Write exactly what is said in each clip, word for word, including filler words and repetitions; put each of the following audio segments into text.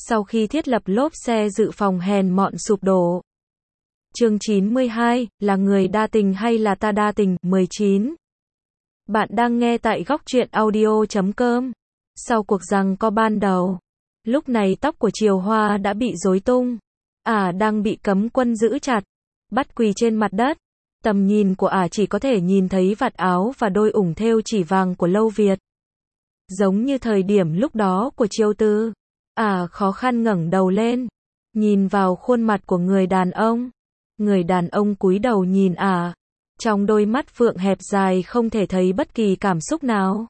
sau khi thiết lập lốp xe dự phòng hèn mọn sụp đổ. Chương chín mươi hai, là người đa tình hay là ta đa tình? mười chín. Bạn đang nghe tại góc truyện audio chấm com. Sau cuộc giằng co ban đầu, lúc này tóc của Triều Hoa đã bị rối tung. Ả à, đang bị cấm quân giữ chặt, bắt quỳ trên mặt đất. Tầm nhìn của Ả à chỉ có thể nhìn thấy vạt áo và đôi ủng thêu chỉ vàng của Lâu Việt. Giống như thời điểm lúc đó của Triều Tư. Ả à, khó khăn ngẩng đầu lên, nhìn vào khuôn mặt của người đàn ông. Người đàn ông cúi đầu nhìn Ả, à, trong đôi mắt phượng hẹp dài không thể thấy bất kỳ cảm xúc nào.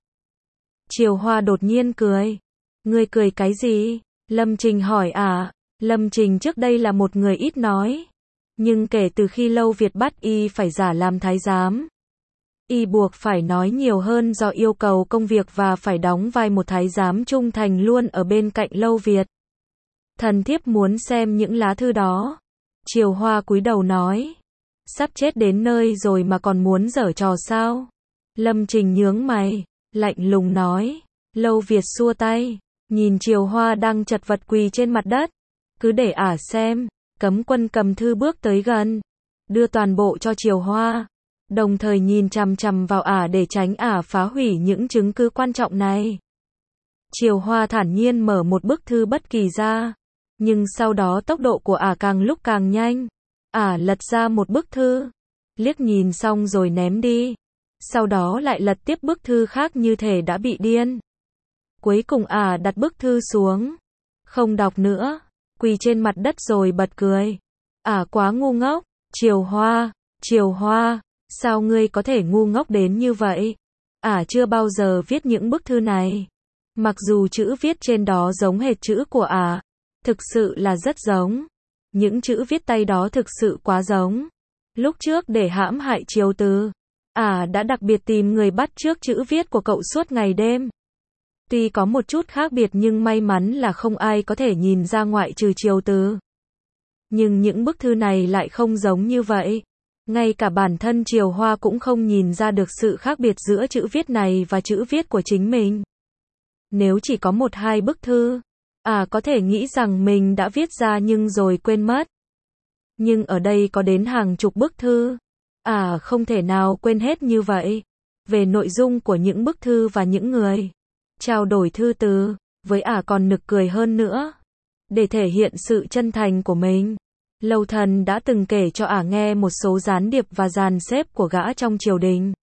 Triều Hoa đột nhiên cười. Ngươi cười cái gì? Lâm Trình hỏi Ả. À. Lâm Trình trước đây là một người ít nói, nhưng kể từ khi Lâu Việt bắt y phải giả làm thái giám, y buộc phải nói nhiều hơn do yêu cầu công việc và phải đóng vai một thái giám trung thành luôn ở bên cạnh Lâu Việt. Thần thiếp muốn xem những lá thư đó. Triều Hoa cúi đầu nói. Sắp chết đến nơi rồi mà còn muốn giở trò sao? Lâm Trình nhướng mày, lạnh lùng nói. Lâu Việt xua tay, nhìn Triều Hoa đang chật vật quỳ trên mặt đất. Cứ để Ả xem. Cấm quân cầm thư bước tới gần, đưa toàn bộ cho Triều Hoa, đồng thời nhìn chằm chằm vào Ả để tránh Ả phá hủy những chứng cứ quan trọng này. Triều Hoa thản nhiên mở một bức thư bất kỳ ra, nhưng sau đó tốc độ của Ả càng lúc càng nhanh. Ả lật ra một bức thư, liếc nhìn xong rồi ném đi, sau đó lại lật tiếp bức thư khác như thể đã bị điên. Cuối cùng Ả đặt bức thư xuống, không đọc nữa, quỳ trên mặt đất rồi bật cười. Ả à, quá ngu ngốc. Triều Hoa, Triều Hoa, sao ngươi có thể ngu ngốc đến như vậy? Ả à, chưa bao giờ viết những bức thư này. Mặc dù chữ viết trên đó giống hệt chữ của Ả, à, thực sự là rất giống. Những chữ viết tay đó thực sự quá giống. Lúc trước để hãm hại Triều Từ, Ả à, đã đặc biệt tìm người bắt chước chữ viết của cậu suốt ngày đêm. Tuy có một chút khác biệt nhưng may mắn là không ai có thể nhìn ra ngoại trừ Triều Từ. Nhưng những bức thư này lại không giống như vậy. Ngay cả bản thân Triều Hoa cũng không nhìn ra được sự khác biệt giữa chữ viết này và chữ viết của chính mình. Nếu chỉ có một hai bức thư, Ả à, có thể nghĩ rằng mình đã viết ra nhưng rồi quên mất. Nhưng ở đây có đến hàng chục bức thư. Ả à, không thể nào quên hết như vậy. Về nội dung của những bức thư và những người trao đổi thư từ với Ả còn nực cười hơn nữa. Để thể hiện sự chân thành của mình, Lâu Thần đã từng kể cho Ả nghe một số gián điệp và dàn xếp của gã trong triều đình.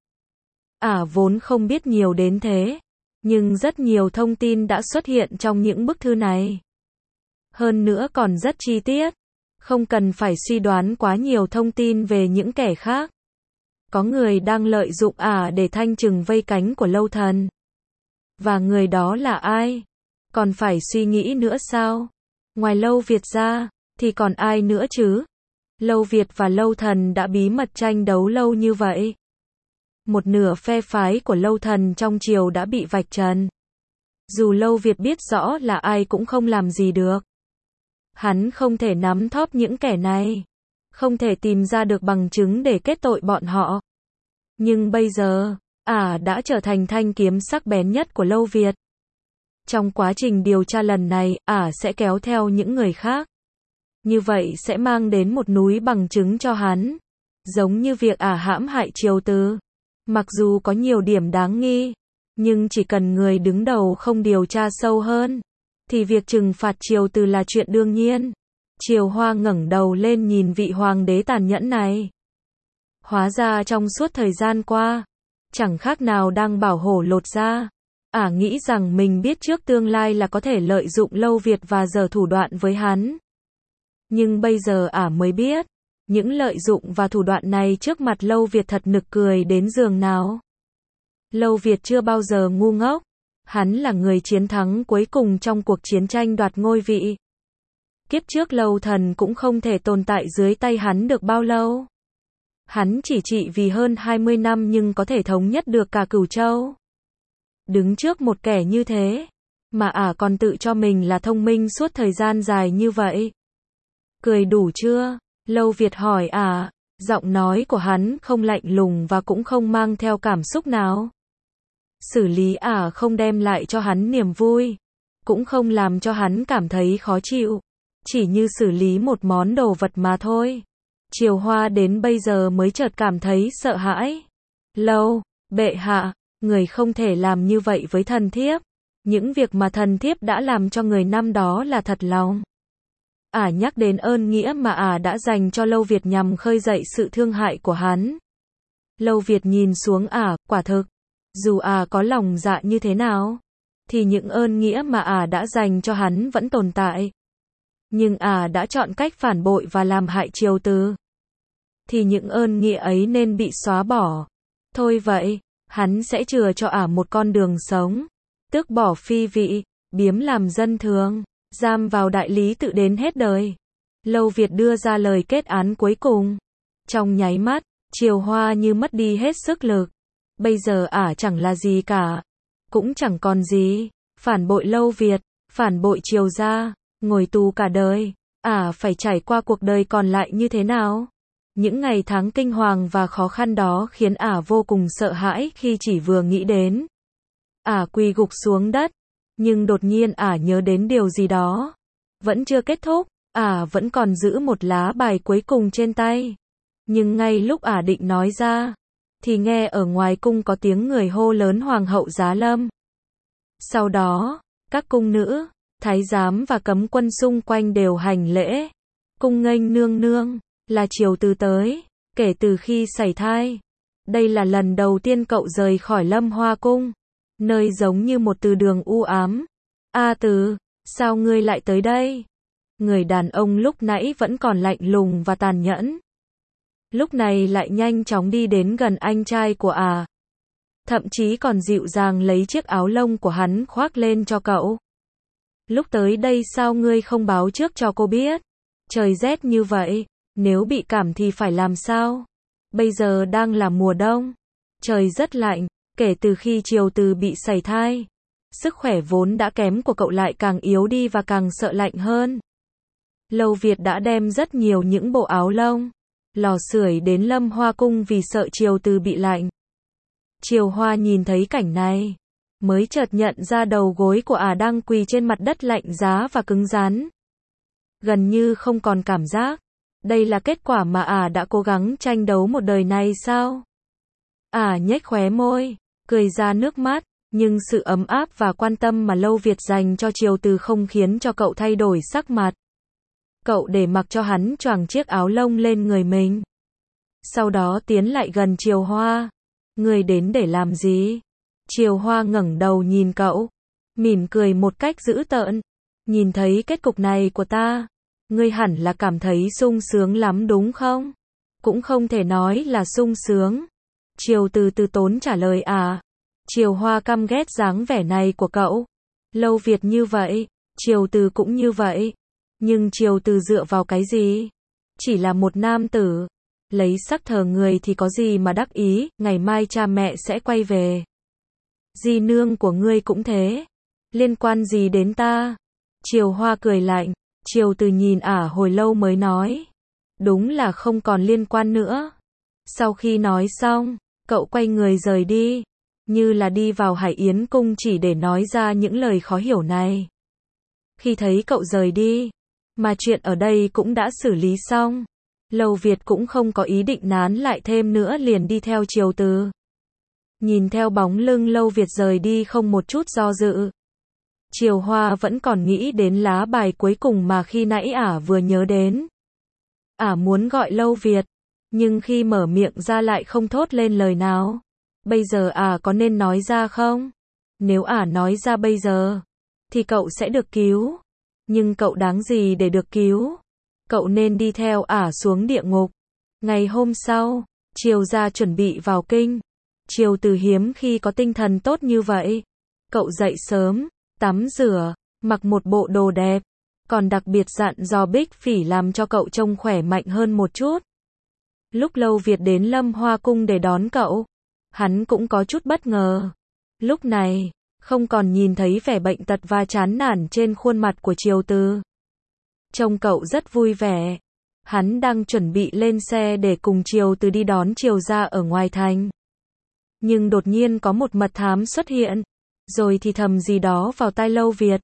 Ả vốn không biết nhiều đến thế, nhưng rất nhiều thông tin đã xuất hiện trong những bức thư này. Hơn nữa còn rất chi tiết, không cần phải suy đoán quá nhiều thông tin về những kẻ khác. Có người đang lợi dụng Ả để thanh trừng vây cánh của Lâu Thần. Và người đó là ai? Còn phải suy nghĩ nữa sao? Ngoài Lâu Việt ra, thì còn ai nữa chứ? Lâu Việt và Lâu Thần đã bí mật tranh đấu lâu như vậy. Một nửa phe phái của Lâu Thần trong triều đã bị vạch trần. Dù Lâu Việt biết rõ là ai cũng không làm gì được. Hắn không thể nắm thóp những kẻ này. Không thể tìm ra được bằng chứng để kết tội bọn họ. Nhưng bây giờ, Ả à, đã trở thành thanh kiếm sắc bén nhất của Lâu Việt. Trong quá trình điều tra lần này, Ả à, sẽ kéo theo những người khác. Như vậy sẽ mang đến một núi bằng chứng cho hắn. Giống như việc Ả à hãm hại Triều Từ. Mặc dù có nhiều điểm đáng nghi, nhưng chỉ cần người đứng đầu không điều tra sâu hơn, thì việc trừng phạt Triều Từ là chuyện đương nhiên. Triều Hoa ngẩng đầu lên nhìn vị hoàng đế tàn nhẫn này. Hóa ra trong suốt thời gian qua, chẳng khác nào đang bảo hổ lột da. Ả à, nghĩ rằng mình biết trước tương lai là có thể lợi dụng Lâu Việt và giở thủ đoạn với hắn. Nhưng bây giờ Ả à mới biết, những lợi dụng và thủ đoạn này trước mặt Lâu Việt thật nực cười đến giường nào. Lâu Việt chưa bao giờ ngu ngốc. Hắn là người chiến thắng cuối cùng trong cuộc chiến tranh đoạt ngôi vị. Kiếp trước Lâu Thần cũng không thể tồn tại dưới tay hắn được bao lâu. Hắn chỉ trị vì hơn hai mươi năm nhưng có thể thống nhất được cả Cửu Châu. Đứng trước một kẻ như thế, mà Ả à còn tự cho mình là thông minh suốt thời gian dài như vậy. Cười đủ chưa? Lâu Việt hỏi Ả, à, giọng nói của hắn không lạnh lùng và cũng không mang theo cảm xúc nào. Xử lý Ả à không đem lại cho hắn niềm vui, cũng không làm cho hắn cảm thấy khó chịu, chỉ như xử lý một món đồ vật mà thôi. Triều Hoa đến bây giờ mới chợt cảm thấy sợ hãi. Lâu, bệ hạ, người không thể làm như vậy với thần thiếp. Những việc mà thần thiếp đã làm cho người năm đó là thật lòng. Ả à nhắc đến ơn nghĩa mà Ả à đã dành cho Lâu Việt nhằm khơi dậy sự thương hại của hắn. Lâu Việt nhìn xuống Ả, à, quả thực, dù Ả à có lòng dạ như thế nào, thì những ơn nghĩa mà Ả à đã dành cho hắn vẫn tồn tại. Nhưng Ả à đã chọn cách phản bội và làm hại Triều Từ, thì những ơn nghĩa ấy nên bị xóa bỏ. Thôi vậy, hắn sẽ chừa cho Ả à một con đường sống, tước bỏ phi vị, biếm làm dân thường, giam vào đại lý tự đến hết đời. Lâu Việt đưa ra lời kết án cuối cùng. Trong nháy mắt, Triều Hoa như mất đi hết sức lực. Bây giờ Ả à chẳng là gì cả, cũng chẳng còn gì. Phản bội Lâu Việt, phản bội Triều gia, ngồi tù cả đời. Ả à phải trải qua cuộc đời còn lại như thế nào? Những ngày tháng kinh hoàng và khó khăn đó khiến Ả à vô cùng sợ hãi khi chỉ vừa nghĩ đến. Ả à quỳ gục xuống đất, nhưng đột nhiên Ả à nhớ đến điều gì đó. Vẫn chưa kết thúc, Ả à vẫn còn giữ một lá bài cuối cùng trên tay. Nhưng ngay lúc Ả à định nói ra, thì nghe ở ngoài cung có tiếng người hô lớn Hoàng hậu giá lâm. Sau đó, các cung nữ, thái giám và cấm quân xung quanh đều hành lễ. Cung nghênh nương nương, là Triều Từ tới, kể từ khi sảy thai. Đây là lần đầu tiên cậu rời khỏi Lâm Hoa cung, nơi giống như một từ đường u ám. A Từ, sao ngươi lại tới đây? Người đàn ông lúc nãy vẫn còn lạnh lùng và tàn nhẫn, lúc này lại nhanh chóng đi đến gần anh trai của Ả. À. Thậm chí còn dịu dàng lấy chiếc áo lông của hắn khoác lên cho cậu. Lúc tới đây sao ngươi không báo trước cho cô biết? Trời rét như vậy, nếu bị cảm thì phải làm sao? Bây giờ đang là mùa đông, trời rất lạnh, kể từ khi Triều Từ bị sảy thai, sức khỏe vốn đã kém của cậu lại càng yếu đi và càng sợ lạnh hơn. Lâu Việt đã đem rất nhiều những bộ áo lông, lò sưởi đến Lâm Hoa cung vì sợ Triều Từ bị lạnh. Triều Hoa nhìn thấy cảnh này, mới chợt nhận ra đầu gối của Ả à đang quỳ trên mặt đất lạnh giá và cứng rắn, gần như không còn cảm giác. Đây là kết quả mà Ả à đã cố gắng tranh đấu một đời này sao? Ả à nhếch khóe môi, cười ra nước mắt, nhưng sự ấm áp và quan tâm mà Lâu Việt dành cho Triều Từ không khiến cho cậu thay đổi sắc mặt. Cậu để mặc cho hắn choàng chiếc áo lông lên người mình. Sau đó tiến lại gần Triều Hoa. Ngươi đến để làm gì? Triều Hoa ngẩng đầu nhìn cậu, mỉm cười một cách dữ tợn. Nhìn thấy kết cục này của ta, ngươi hẳn là cảm thấy sung sướng lắm đúng không? Cũng không thể nói là sung sướng. Triều Từ từ tốn trả lời à. Triều Hoa căm ghét dáng vẻ này của cậu. Lâu Việt như vậy, Triều Từ cũng như vậy. Nhưng Triều Từ dựa vào cái gì? Chỉ là một nam tử, lấy sắc thờ người thì có gì mà đắc ý, ngày mai cha mẹ sẽ quay về. Di nương của ngươi cũng thế. Liên quan gì đến ta? Triều Hoa cười lạnh. Triều Từ nhìn Ả hồi lâu mới nói. Đúng là không còn liên quan nữa. Sau khi nói xong, cậu quay người rời đi, như là đi vào Hải Yến cung chỉ để nói ra những lời khó hiểu này. Khi thấy cậu rời đi, mà chuyện ở đây cũng đã xử lý xong, Lâu Việt cũng không có ý định nán lại thêm nữa liền đi theo Triều Từ. Nhìn theo bóng lưng Lâu Việt rời đi không một chút do dự. Triều Hoa vẫn còn nghĩ đến lá bài cuối cùng mà khi nãy Ả vừa nhớ đến. Ả muốn gọi Lâu Việt, nhưng khi mở miệng ra lại không thốt lên lời nào. Bây giờ Ả có nên nói ra không? Nếu Ả nói ra bây giờ, thì cậu sẽ được cứu. Nhưng cậu đáng gì để được cứu? Cậu nên đi theo Ả xuống địa ngục. Ngày hôm sau, Triều gia chuẩn bị vào kinh. Triều Từ hiếm khi có tinh thần tốt như vậy. Cậu dậy sớm, tắm rửa, mặc một bộ đồ đẹp, còn đặc biệt dặn dò Bích Phỉ làm cho cậu trông khỏe mạnh hơn một chút. Lúc Lâu Việt đến Lâm Hoa cung để đón cậu, hắn cũng có chút bất ngờ. Lúc này, không còn nhìn thấy vẻ bệnh tật và chán nản trên khuôn mặt của Triều Từ. Trông cậu rất vui vẻ. Hắn đang chuẩn bị lên xe để cùng Triều Từ đi đón Triều gia ở ngoài thành. Nhưng đột nhiên có một mật thám xuất hiện, rồi thì thầm gì đó vào tai Lâu Việt.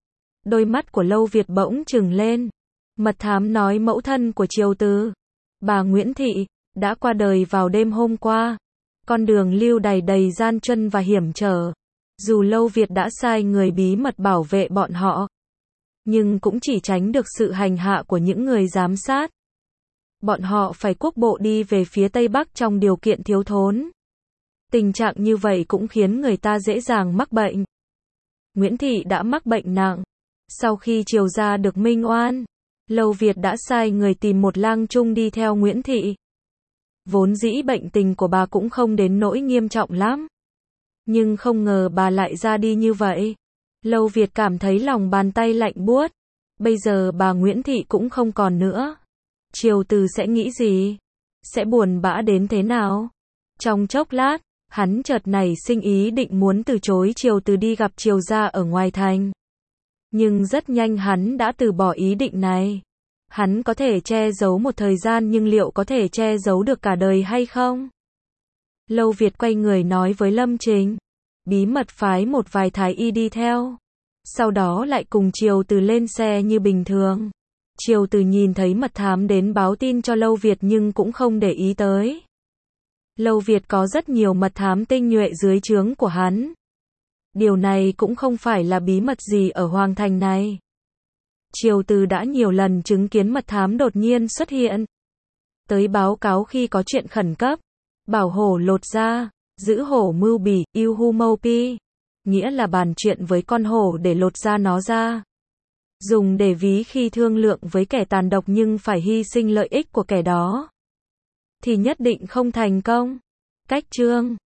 Đôi mắt của Lâu Việt bỗng trừng lên. Mật thám nói mẫu thân của Triều Từ, bà Nguyễn Thị, đã qua đời vào đêm hôm qua. Con đường lưu đầy đầy gian truân và hiểm trở. Dù Lâu Việt đã sai người bí mật bảo vệ bọn họ, nhưng cũng chỉ tránh được sự hành hạ của những người giám sát. Bọn họ phải quốc bộ đi về phía Tây Bắc trong điều kiện thiếu thốn. Tình trạng như vậy cũng khiến người ta dễ dàng mắc bệnh. Nguyễn Thị đã mắc bệnh nặng. Sau khi Triều gia được minh oan, Lâu Việt đã sai người tìm một lang trung đi theo Nguyễn Thị. Vốn dĩ bệnh tình của bà cũng không đến nỗi nghiêm trọng lắm. Nhưng không ngờ bà lại ra đi như vậy. Lâu Việt cảm thấy lòng bàn tay lạnh buốt. Bây giờ bà Nguyễn Thị cũng không còn nữa. Triều Từ sẽ nghĩ gì? Sẽ buồn bã đến thế nào? Trong chốc lát, hắn chợt nảy sinh ý định muốn từ chối Triều Từ đi gặp Triều gia ở ngoài thành. Nhưng rất nhanh hắn đã từ bỏ ý định này. Hắn có thể che giấu một thời gian nhưng liệu có thể che giấu được cả đời hay không? Lâu Việt quay người nói với Lâm Trình. Bí mật phái một vài thái y đi theo. Sau đó lại cùng Triều Từ lên xe như bình thường. Triều Từ nhìn thấy mật thám đến báo tin cho Lâu Việt nhưng cũng không để ý tới. Lâu Việt có rất nhiều mật thám tinh nhuệ dưới trướng của hắn. Điều này cũng không phải là bí mật gì ở Hoàng Thành này. Triều Từ đã nhiều lần chứng kiến mật thám đột nhiên xuất hiện. Tới báo cáo khi có chuyện khẩn cấp. Bảo hổ lột ra, giữ hổ mưu bỉ, yêu hu mâu pi. Nghĩa là bàn chuyện với con hổ để lột da nó ra. Dùng để ví khi thương lượng với kẻ tàn độc nhưng phải hy sinh lợi ích của kẻ đó. Thì nhất định không thành công. Cách chương